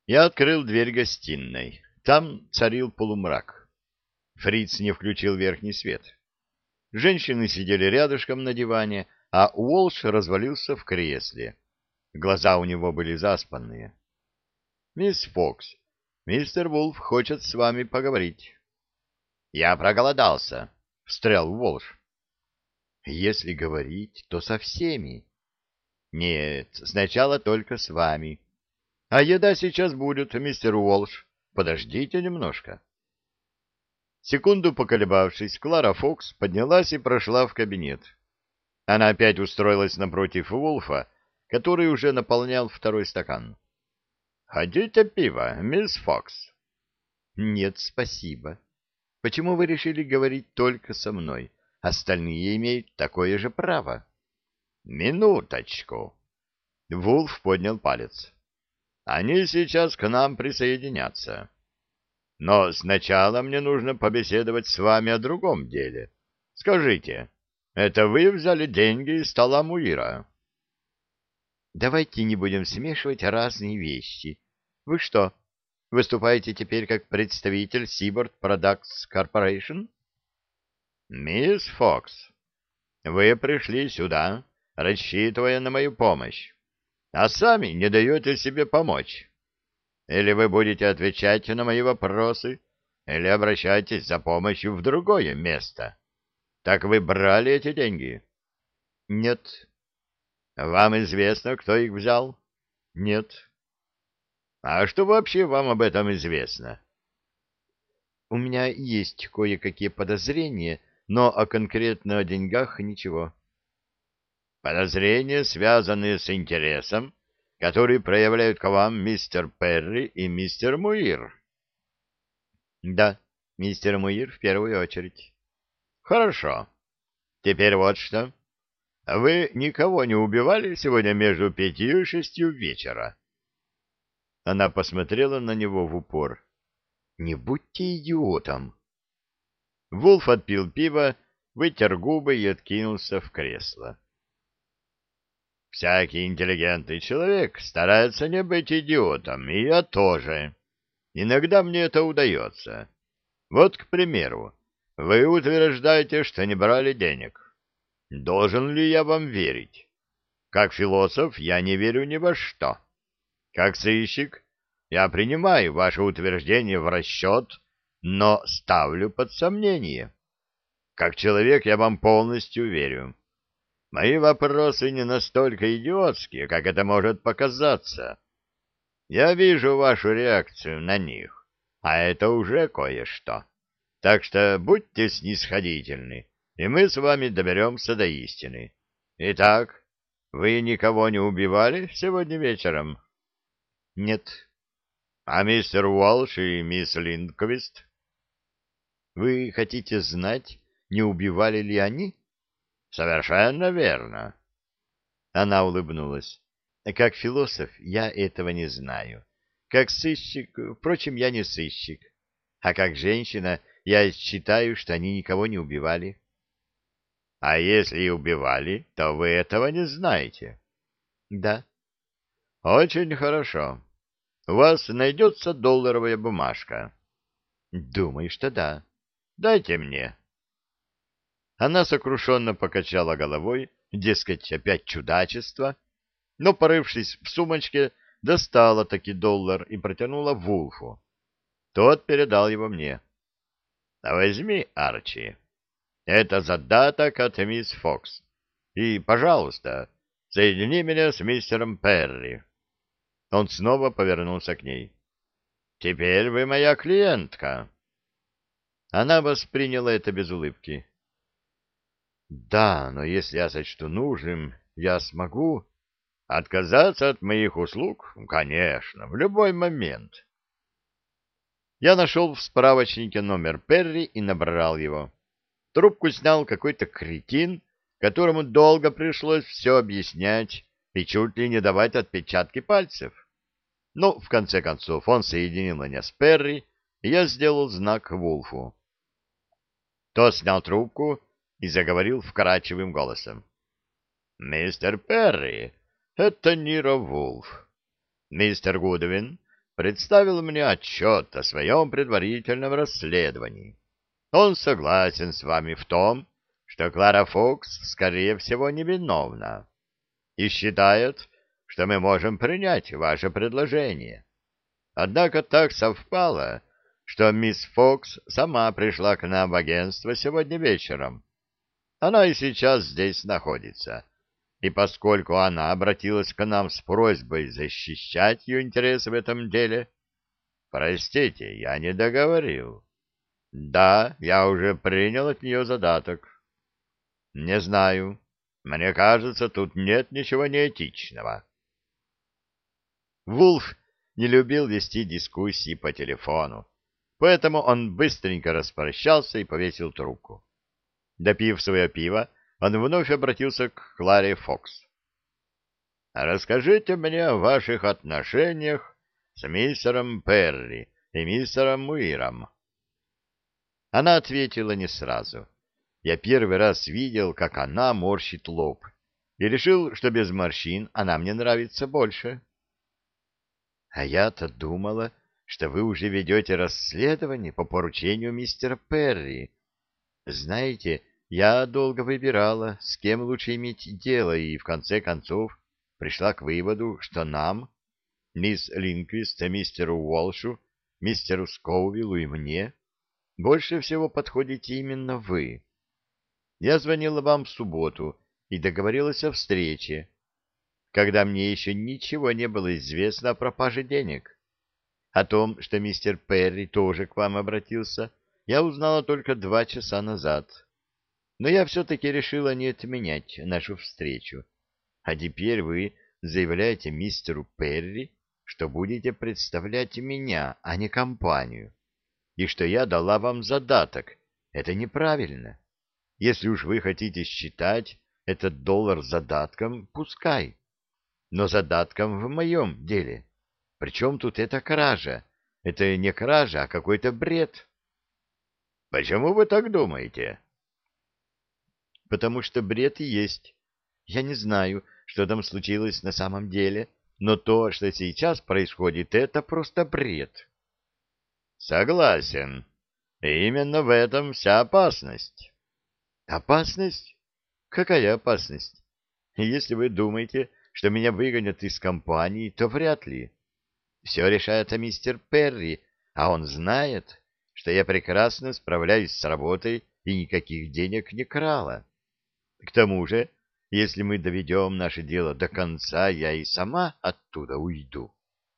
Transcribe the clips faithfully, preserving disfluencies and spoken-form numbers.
Я открыл дверь гостиной. Там царил полумрак. Фриц не включил верхний свет. Женщины сидели рядышком на диване, а Уолш развалился в кресле. Глаза у него были заспанные. — Мисс Фокс, мистер Вулф хочет с вами поговорить. — Я проголодался, — встрял Уолш. — Если говорить, то со всеми. — Нет, сначала только с вами. А еда сейчас будет, мистер Уолш. Подождите немножко. Секунду поколебавшись, Клара Фокс поднялась и прошла в кабинет. Она опять устроилась напротив Вулфа, который уже наполнял второй стакан. — Хотите пиво, мисс Фокс? — Нет, спасибо. Почему вы решили говорить только со мной? Остальные имеют такое же право. — Минуточку. Вулф поднял палец. — Они сейчас к нам присоединятся. Но сначала мне нужно побеседовать с вами о другом деле. Скажите, это вы взяли деньги из стола Муира? Давайте не будем смешивать разные вещи. Вы что, выступаете теперь как представитель Seaboard Products Corporation? Мисс Фокс, вы пришли сюда, рассчитывая на мою помощь, а сами не даете себе помочь. Или вы будете отвечать на мои вопросы, или обращайтесь за помощью в другое место. Так вы брали эти деньги? Нет. Вам известно, кто их взял? Нет. А что вообще вам об этом известно? У меня есть кое-какие подозрения, но о конкретно о деньгах ничего. Подозрения, связанные с интересом, который проявляют к вам мистер Перри и мистер Муир? Да, мистер Муир в первую очередь. Хорошо. Теперь вот что. Вы никого не убивали сегодня между пятью и шестью вечера? Она посмотрела на него в упор. Не будьте идиотом. Вулф отпил пиво, вытер губы и откинулся в кресло. Всякий интеллигентный человек старается не быть идиотом, и я тоже. Иногда мне это удается. Вот, к примеру, вы утверждаете, что не брали денег. Должен ли я вам верить? Как философ я не верю ни во что. Как сыщик я принимаю ваше утверждение в расчет, но ставлю под сомнение. Как человек я вам полностью верю. Мои вопросы не настолько идиотские, как это может показаться. Я вижу вашу реакцию на них, а это уже кое-что. Так что будьте снисходительны, и мы с вами доберемся до истины. Итак, вы никого не убивали сегодня вечером? Нет. А мистер Уолш и мисс Линдквист? Вы хотите знать, не убивали ли они? Совершенно верно. Она улыбнулась. Как философ я этого не знаю. Как сыщик, впрочем, я не сыщик. А как женщина я считаю, что они никого не убивали. А если и убивали, то вы этого не знаете. Да. Очень хорошо. У вас найдется долларовая бумажка? Думаю, что да. Дайте мне. Она сокрушенно покачала головой, дескать, опять чудачество, но, порывшись в сумочке, достала таки доллар и протянула Вулфу. Тот передал его мне. — Возьми, Арчи. Это задаток от мисс Фокс. И, пожалуйста, соедини меня с мистером Перри. Он снова повернулся к ней. — Теперь вы моя клиентка. Она восприняла это без улыбки. Да, но если я сочту нужным, я смогу отказаться от моих услуг, конечно, в любой момент. Я нашел в справочнике номер Перри и набрал его. Трубку снял какой-то кретин, которому долго пришлось все объяснять и чуть ли не давать отпечатки пальцев. Ну, в конце концов, он соединил меня с Перри, и я сделал знак Вулфу. Тот снял трубку и заговорил вкрадчивым голосом. — Мистер Перри, это Ниро Вулф. Мистер Гудвин, представил мне отчет о своем предварительном расследовании. Он согласен с вами в том, что Клара Фокс, скорее всего, невиновна, и считает, что мы можем принять ваше предложение. Однако так совпало, что мисс Фокс сама пришла к нам в агентство сегодня вечером. Она и сейчас здесь находится. И поскольку она обратилась к нам с просьбой защищать ее интересы в этом деле... Простите, я не договорил. Да, я уже принял от нее задаток. Не знаю. Мне кажется, тут нет ничего неэтичного. Вулф не любил вести дискуссии по телефону, поэтому он быстренько распрощался и повесил трубку. Допив свое пиво, он вновь обратился к Кларе Фокс. «Расскажите мне о ваших отношениях с мистером Перри и мистером Муиром». Она ответила не сразу. Я первый раз видел, как она морщит лоб, и решил, что без морщин она мне нравится больше. — А я-то думала, что вы уже ведете расследование по поручению мистера Перри. Знаете, я долго выбирала, с кем лучше иметь дело, и в конце концов пришла к выводу, что нам, мисс Линквист, мистеру Уолшу, мистеру Скоувиллу и мне, больше всего подходите именно вы. Я звонила вам в субботу и договорилась о встрече, когда мне еще ничего не было известно о пропаже денег. О том, что мистер Перри тоже к вам обратился, я узнала только два часа назад. Но я все-таки решила не отменять нашу встречу. А теперь вы заявляете мистеру Перри, что будете представлять меня, а не компанию, и что я дала вам задаток. Это неправильно. Если уж вы хотите считать этот доллар задатком, пускай. Но задатком в моем деле. Причем тут эта кража? Это не кража, а какой-то бред. Почему вы так думаете? Потому что бред и есть. Я не знаю, что там случилось на самом деле, но то, что сейчас происходит, это просто бред. Согласен. И именно в этом вся опасность. Опасность? Какая опасность? Если вы думаете, что меня выгонят из компании, то вряд ли. Все решает мистер Перри, а он знает, что я прекрасно справляюсь с работой и никаких денег не крала. К тому же, если мы доведем наше дело до конца, я и сама оттуда уйду.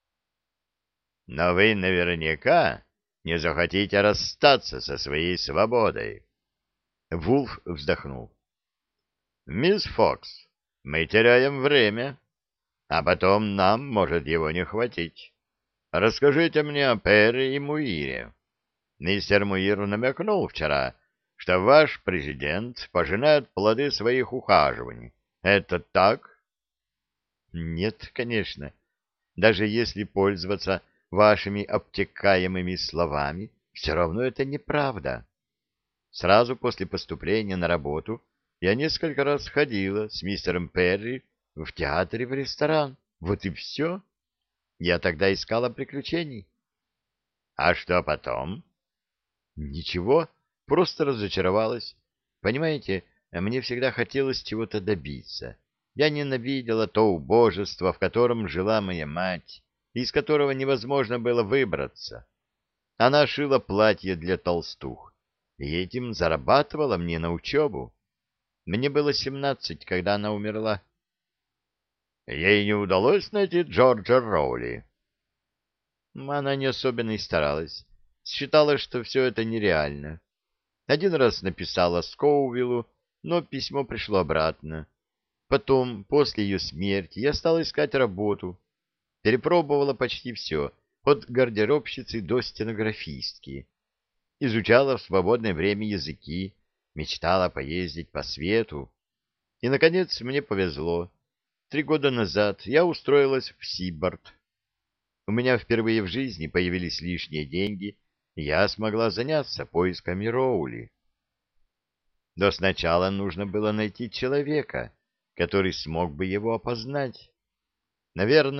Но вы наверняка не захотите расстаться со своей свободой. Вулф вздохнул. «Мисс Фокс, мы теряем время, а потом нам может его не хватить. Расскажите мне о Перри и Муире. Мистер Муир намекнул вчера, что ваш президент пожинает плоды своих ухаживаний. Это так?» «Нет, конечно. Даже если пользоваться вашими обтекаемыми словами, все равно это неправда. Сразу после поступления на работу я несколько раз ходила с мистером Перри в театр и в ресторан. Вот и все. Я тогда искала приключений. А что потом? Ничего, просто разочаровалась. Понимаете, мне всегда хотелось чего-то добиться. Я ненавидела то убожество, в котором жила моя мать, и из которого невозможно было выбраться. Она шила платье для толстух, и этим зарабатывала мне на учебу. Мне было семнадцать, когда она умерла. Ей не удалось найти Джорджа Роули. Она не особенно и старалась. Считала, что все это нереально. Один раз написала Скоувиллу, но письмо пришло обратно. Потом, после ее смерти, я стала искать работу. Перепробовала почти все, от гардеробщицы до стенографистки. Изучала в свободное время языки, мечтала поездить по свету. И, наконец, мне повезло. Три года назад я устроилась в Сибборд. У меня впервые в жизни появились лишние деньги, и я смогла заняться поисками Роули. Но сначала нужно было найти человека, который смог бы его опознать. Наверное,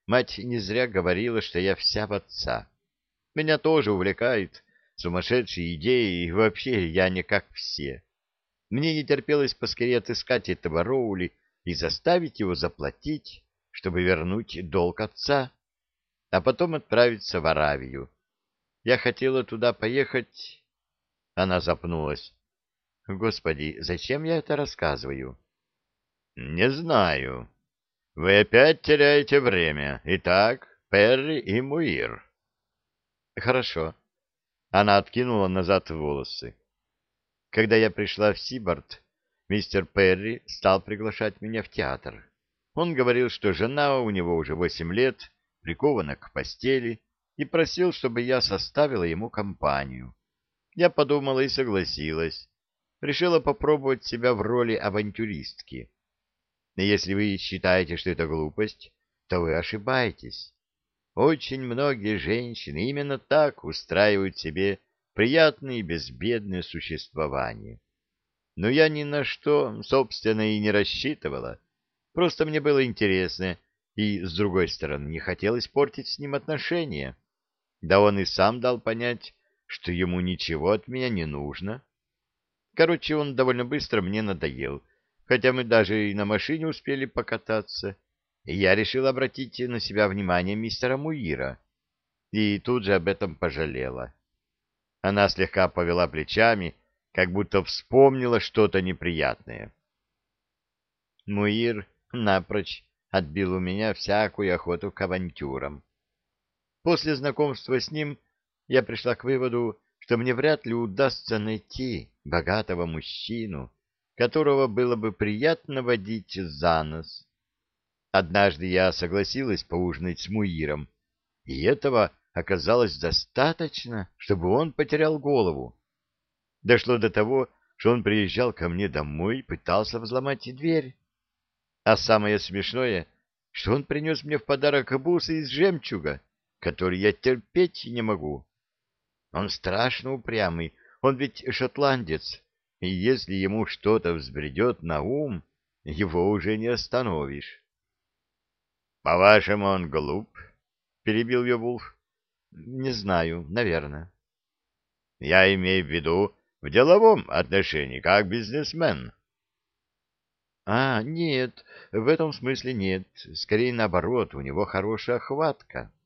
Мать не зря говорила, что я вся в отца. Меня тоже увлекают сумасшедшие идеи, и вообще я не как все. Мне не терпелось поскорее отыскать этого Роули и заставить его заплатить, чтобы вернуть долг отца, а потом отправиться в Аравию. Я хотела туда поехать... Она запнулась. Господи, зачем я это рассказываю? Не знаю. Вы опять теряете время. Итак, Перри и Муир. Хорошо. Она откинула назад волосы. Когда я пришла в Сибарт, мистер Перри стал приглашать меня в театр. Он говорил, что жена у него уже восемь лет, прикована к постели, и просил, чтобы я составила ему компанию. Я подумала и согласилась. Решила попробовать себя в роли авантюристки. И если вы считаете, что это глупость, то вы ошибаетесь. Очень многие женщины именно так устраивают себе приятное и безбедное существование. Но я ни на что, собственно, и не рассчитывала. Просто мне было интересно, и, с другой стороны, не хотелось портить с ним отношения. Да он и сам дал понять, что ему ничего от меня не нужно. Короче, он довольно быстро мне надоел, хотя мы даже и на машине успели покататься. И я решил обратить на себя внимание мистера Муира, и тут же об этом пожалела. Она слегка повела плечами, как будто вспомнила что-то неприятное. Муир напрочь отбил у меня всякую охоту к авантюрам. После знакомства с ним я пришла к выводу, что мне вряд ли удастся найти богатого мужчину, которого было бы приятно водить за нос. Однажды я согласилась поужинать с Муиром, и этого оказалось достаточно, чтобы он потерял голову. Дошло до того, что он приезжал ко мне домой и пытался взломать дверь. А самое смешное, что он принес мне в подарок бусы из жемчуга, который я терпеть не могу. Он страшно упрямый, он ведь шотландец, и если ему что-то взбредет на ум, его уже не остановишь. — По-вашему, он глуп? — перебил ее Вулф. — Не знаю, наверное. — Я имею в виду в деловом отношении, как бизнесмен. — А, нет, в этом смысле нет. Скорее наоборот, у него хорошая хватка.